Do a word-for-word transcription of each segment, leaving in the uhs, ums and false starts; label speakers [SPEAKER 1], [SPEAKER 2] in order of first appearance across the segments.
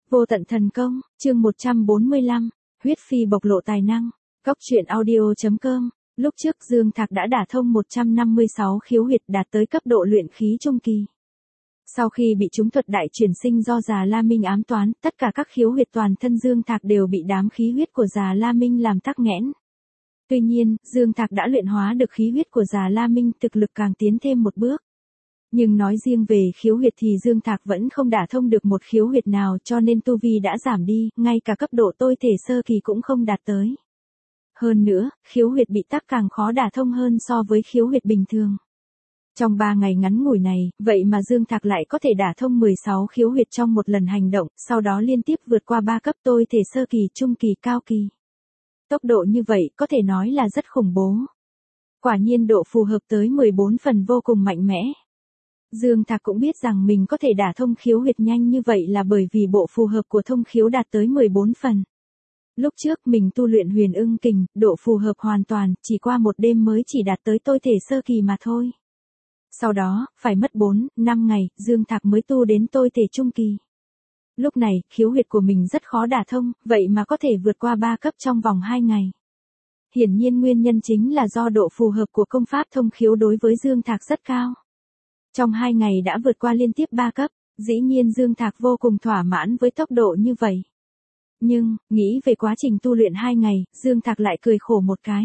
[SPEAKER 1] Vô tận thần công, chương một trăm bốn mươi lăm, huyết phi bộc lộ tài năng. Cóc truyện audio chấm com. Lúc trước Dương Thạc đã đả thông một trăm năm mươi sáu khiếu huyệt đạt tới cấp độ luyện khí trung kỳ. Sau khi bị trúng thuật đại chuyển sinh do Già La Minh ám toán, tất cả các khiếu huyệt toàn thân Dương Thạc đều bị đám khí huyết của Già La Minh làm tắc nghẽn. Tuy nhiên, Dương Thạc đã luyện hóa được khí huyết của Già La Minh, thực lực càng tiến thêm một bước. Nhưng nói riêng về khiếu huyệt thì Dương Thạc vẫn không đả thông được một khiếu huyệt nào, cho nên tu vi đã giảm đi, ngay cả cấp độ tôi thể sơ kỳ cũng không đạt tới. Hơn nữa, khiếu huyệt bị tắc càng khó đả thông hơn so với khiếu huyệt bình thường. Trong ba ngày ngắn ngủi này, vậy mà Dương Thạc lại có thể đả thông mười sáu khiếu huyệt trong một lần hành động, sau đó liên tiếp vượt qua ba cấp tôi thể sơ kỳ, trung kỳ, cao kỳ. Tốc độ như vậy có thể nói là rất khủng bố. Quả nhiên độ phù hợp tới mười bốn phần vô cùng mạnh mẽ. Dương Thạc cũng biết rằng mình có thể đả thông khiếu huyệt nhanh như vậy là bởi vì bộ phù hợp của thông khiếu đạt tới mười bốn phần. Lúc trước mình tu luyện huyền ưng kình, độ phù hợp hoàn toàn, chỉ qua một đêm mới chỉ đạt tới tôi thể sơ kỳ mà thôi. Sau đó, phải mất bốn, năm ngày, Dương Thạc mới tu đến tôi thể trung kỳ. Lúc này, khiếu huyệt của mình rất khó đả thông, vậy mà có thể vượt qua ba cấp trong vòng hai ngày. Hiển nhiên nguyên nhân chính là do độ phù hợp của công pháp thông khiếu đối với Dương Thạc rất cao. Trong hai ngày đã vượt qua liên tiếp ba cấp, dĩ nhiên Dương Thạc vô cùng thỏa mãn với tốc độ như vậy. Nhưng, nghĩ về quá trình tu luyện hai ngày, Dương Thạc lại cười khổ một cái.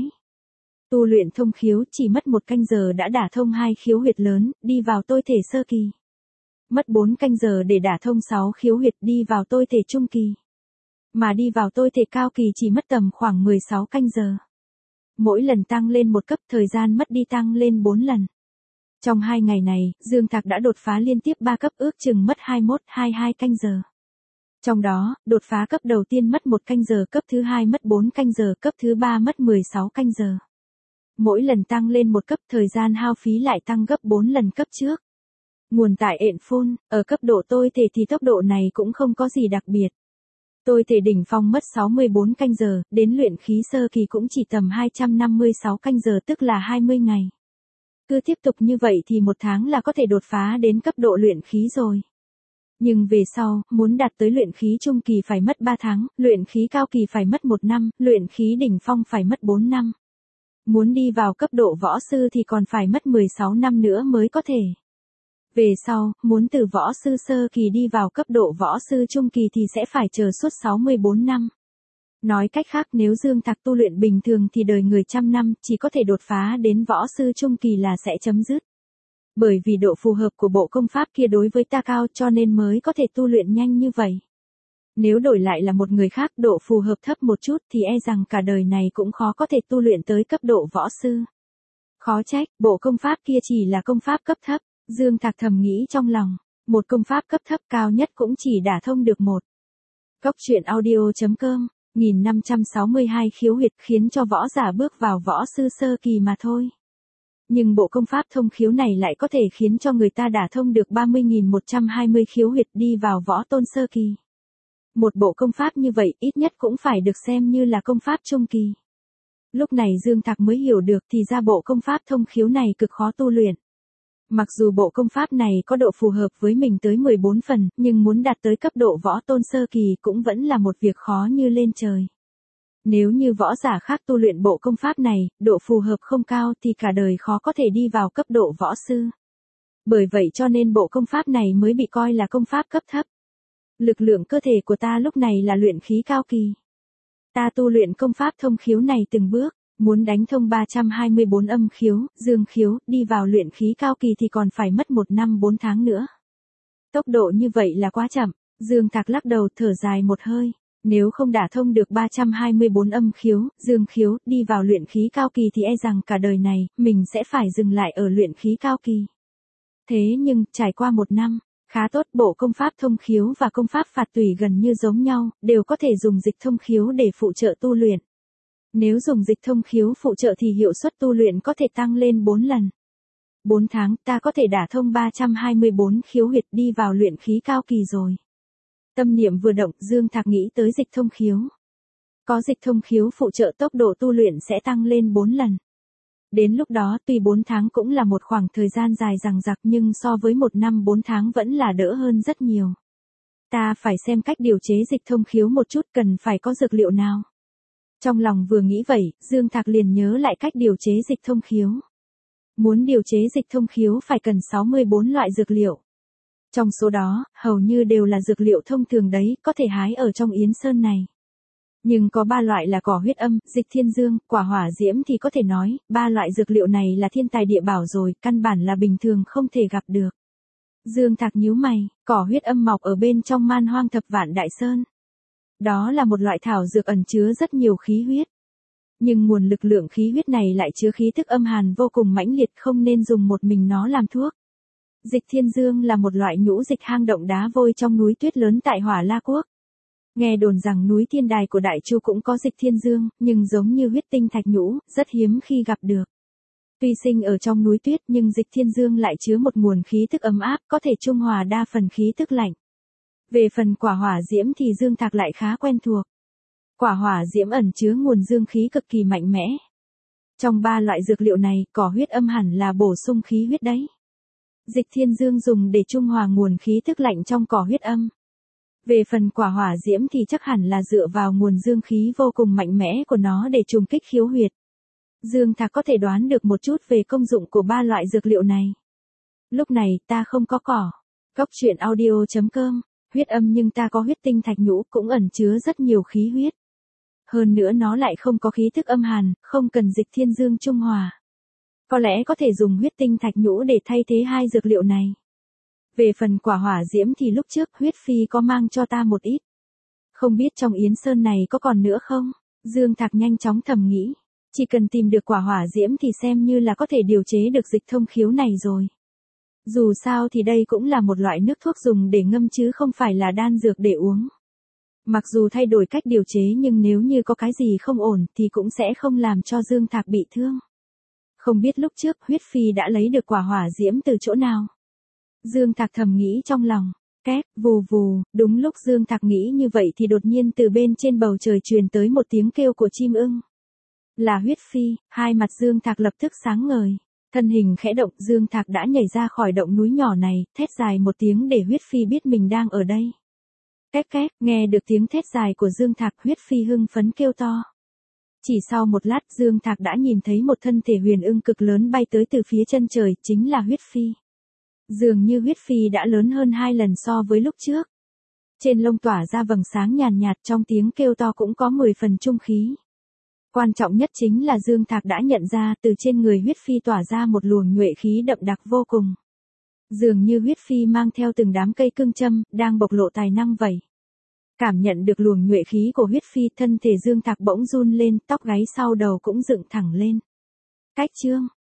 [SPEAKER 1] Tu luyện thông khiếu chỉ mất một canh giờ đã đả thông hai khiếu huyệt lớn, đi vào tôi thể sơ kỳ. Mất bốn canh giờ để đả thông sáu khiếu huyệt đi vào tôi thể trung kỳ. Mà đi vào tôi thể cao kỳ chỉ mất tầm khoảng mười sáu canh giờ. Mỗi lần tăng lên một cấp, thời gian mất đi tăng lên bốn lần. Trong hai ngày này, Dương Thạc đã đột phá liên tiếp ba cấp, ước chừng mất hai mươi mốt, hai mươi hai canh giờ. Trong đó, đột phá cấp đầu tiên mất một canh giờ, cấp thứ hai mất bốn canh giờ, cấp thứ ba mất mười sáu canh giờ. Mỗi lần tăng lên một cấp, thời gian hao phí lại tăng gấp bốn lần cấp trước. Nguồn tại ện phun, ở cấp độ tôi thể thì tốc độ này cũng không có gì đặc biệt. Tôi thể đỉnh phong mất sáu mươi bốn canh giờ, đến luyện khí sơ kỳ cũng chỉ tầm hai trăm năm mươi sáu canh giờ, tức là hai mươi ngày. Cứ tiếp tục như vậy thì một tháng là có thể đột phá đến cấp độ luyện khí rồi. Nhưng về sau, muốn đạt tới luyện khí trung kỳ phải mất ba tháng, luyện khí cao kỳ phải mất một năm, luyện khí đỉnh phong phải mất bốn năm. Muốn đi vào cấp độ võ sư thì còn phải mất mười sáu năm nữa mới có thể. Về sau, muốn từ võ sư sơ kỳ đi vào cấp độ võ sư trung kỳ thì sẽ phải chờ suốt sáu mươi bốn năm. Nói cách khác, nếu Dương Thạc tu luyện bình thường thì đời người trăm năm, chỉ có thể đột phá đến võ sư trung kỳ là sẽ chấm dứt. Bởi vì độ phù hợp của bộ công pháp kia đối với ta cao cho nên mới có thể tu luyện nhanh như vậy. Nếu đổi lại là một người khác độ phù hợp thấp một chút thì e rằng cả đời này cũng khó có thể tu luyện tới cấp độ võ sư. Khó trách, bộ công pháp kia chỉ là công pháp cấp thấp, Dương Thạc thầm nghĩ trong lòng, một công pháp cấp thấp cao nhất cũng chỉ đả thông được một. Cóc truyện audio chấm com, một nghìn năm trăm sáu mươi hai khiếu huyệt khiến cho võ giả bước vào võ sư sơ kỳ mà thôi. Nhưng bộ công pháp thông khiếu này lại có thể khiến cho người ta đả thông được ba mươi nghìn một trăm hai mươi khiếu huyệt đi vào võ tôn sơ kỳ. Một bộ công pháp như vậy ít nhất cũng phải được xem như là công pháp trung kỳ. Lúc này Dương Thạc mới hiểu được thì ra bộ công pháp thông khiếu này cực khó tu luyện. Mặc dù bộ công pháp này có độ phù hợp với mình tới mười bốn phần, nhưng muốn đạt tới cấp độ võ tôn sơ kỳ cũng vẫn là một việc khó như lên trời. Nếu như võ giả khác tu luyện bộ công pháp này, độ phù hợp không cao thì cả đời khó có thể đi vào cấp độ võ sư. Bởi vậy cho nên bộ công pháp này mới bị coi là công pháp cấp thấp. Lực lượng cơ thể của ta lúc này là luyện khí cao kỳ. Ta tu luyện công pháp thông khiếu này từng bước, muốn đánh thông ba trăm hai mươi bốn âm khiếu, dương khiếu, đi vào luyện khí cao kỳ thì còn phải mất một năm bốn tháng nữa. Tốc độ như vậy là quá chậm, Dương Thạc lắc đầu thở dài một hơi. Nếu không đả thông được ba trăm hai mươi bốn âm khiếu, dương khiếu, đi vào luyện khí cao kỳ thì e rằng cả đời này, mình sẽ phải dừng lại ở luyện khí cao kỳ. Thế nhưng, trải qua một năm, khá tốt, bộ công pháp thông khiếu và công pháp phạt tùy gần như giống nhau, đều có thể dùng dịch thông khiếu để phụ trợ tu luyện. Nếu dùng dịch thông khiếu phụ trợ thì hiệu suất tu luyện có thể tăng lên bốn lần. bốn tháng, ta có thể đả thông ba trăm hai mươi bốn khiếu huyệt đi vào luyện khí cao kỳ rồi. Tâm niệm vừa động, Dương Thạc nghĩ tới dịch thông khiếu. Có dịch thông khiếu phụ trợ tốc độ tu luyện sẽ tăng lên bốn lần. Đến lúc đó tuy bốn tháng cũng là một khoảng thời gian dài dằng dặc nhưng so với một năm bốn tháng vẫn là đỡ hơn rất nhiều. Ta phải xem cách điều chế dịch thông khiếu một chút, cần phải có dược liệu nào. Trong lòng vừa nghĩ vậy, Dương Thạc liền nhớ lại cách điều chế dịch thông khiếu. Muốn điều chế dịch thông khiếu phải cần sáu mươi bốn loại dược liệu. Trong số đó, hầu như đều là dược liệu thông thường đấy, có thể hái ở trong Yến Sơn này. Nhưng có ba loại là cỏ huyết âm, dịch thiên dương, quả hỏa diễm thì có thể nói, ba loại dược liệu này là thiên tài địa bảo rồi, căn bản là bình thường không thể gặp được. Dương Thạc nhíu mày, cỏ huyết âm mọc ở bên trong Man Hoang Thập Vạn Đại Sơn. Đó là một loại thảo dược ẩn chứa rất nhiều khí huyết. Nhưng nguồn lực lượng khí huyết này lại chứa khí tức âm hàn vô cùng mãnh liệt, không nên dùng một mình nó làm thuốc. Dịch thiên dương là một loại nhũ dịch hang động đá vôi trong núi tuyết lớn tại Hỏa La Quốc. Nghe đồn rằng núi Thiên Đài của Đại Chu cũng có dịch thiên dương, nhưng giống như huyết tinh thạch nhũ, rất hiếm khi gặp được. Tuy sinh ở trong núi tuyết nhưng dịch thiên dương lại chứa một nguồn khí tức ấm áp, có thể trung hòa đa phần khí tức lạnh. Về phần quả hỏa diễm thì Dương Thạc lại khá quen thuộc. Quả hỏa diễm ẩn chứa nguồn dương khí cực kỳ mạnh mẽ. Trong ba loại dược liệu này, cỏ huyết âm hẳn là bổ sung khí huyết đấy. Dịch thiên dương dùng để trung hòa nguồn khí tức lạnh trong cỏ huyết âm. Về phần quả hỏa diễm thì chắc hẳn là dựa vào nguồn dương khí vô cùng mạnh mẽ của nó để trùng kích khiếu huyệt. Dương Thạc có thể đoán được một chút về công dụng của ba loại dược liệu này. Lúc này ta không có cỏ. Cóc truyện audio chấm com, huyết âm nhưng ta có huyết tinh thạch nhũ cũng ẩn chứa rất nhiều khí huyết. Hơn nữa nó lại không có khí thức âm hàn, không cần dịch thiên dương trung hòa. Có lẽ có thể dùng huyết tinh thạch nhũ để thay thế hai dược liệu này. Về phần quả hỏa diễm thì lúc trước huyết phi có mang cho ta một ít. Không biết trong Yến Sơn này có còn nữa không? Dương Thạc nhanh chóng thầm nghĩ. Chỉ cần tìm được quả hỏa diễm thì xem như là có thể điều chế được dịch thông khiếu này rồi. Dù sao thì đây cũng là một loại nước thuốc dùng để ngâm chứ không phải là đan dược để uống. Mặc dù thay đổi cách điều chế nhưng nếu như có cái gì không ổn thì cũng sẽ không làm cho Dương Thạc bị thương. Không biết lúc trước huyết phi đã lấy được quả hỏa diễm từ chỗ nào. Dương Thạc thầm nghĩ trong lòng. Két, vù vù, đúng lúc Dương Thạc nghĩ như vậy thì đột nhiên từ bên trên bầu trời truyền tới một tiếng kêu của chim ưng. Là huyết phi, hai mặt Dương Thạc lập tức sáng ngời. Thân hình khẽ động, Dương Thạc đã nhảy ra khỏi động núi nhỏ này, thét dài một tiếng để huyết phi biết mình đang ở đây. Két két, nghe được tiếng thét dài của Dương Thạc, huyết phi hưng phấn kêu to. Chỉ sau một lát Dương Thạc đã nhìn thấy một thân thể huyền ưng cực lớn bay tới từ phía chân trời, chính là huyết phi. Dường như huyết phi đã lớn hơn hai lần so với lúc trước. Trên lông tỏa ra vầng sáng nhàn nhạt, trong tiếng kêu to cũng có mười phần trung khí. Quan trọng nhất chính là Dương Thạc đã nhận ra từ trên người huyết phi tỏa ra một luồng nhuệ khí đậm đặc vô cùng. Dường như huyết phi mang theo từng đám cây cương châm, đang bộc lộ tài năng vậy. Cảm nhận được luồng nhuệ khí của huyết phi, thân thể Dương Thạc bỗng run lên, tóc gáy sau đầu cũng dựng thẳng lên. Cách chương,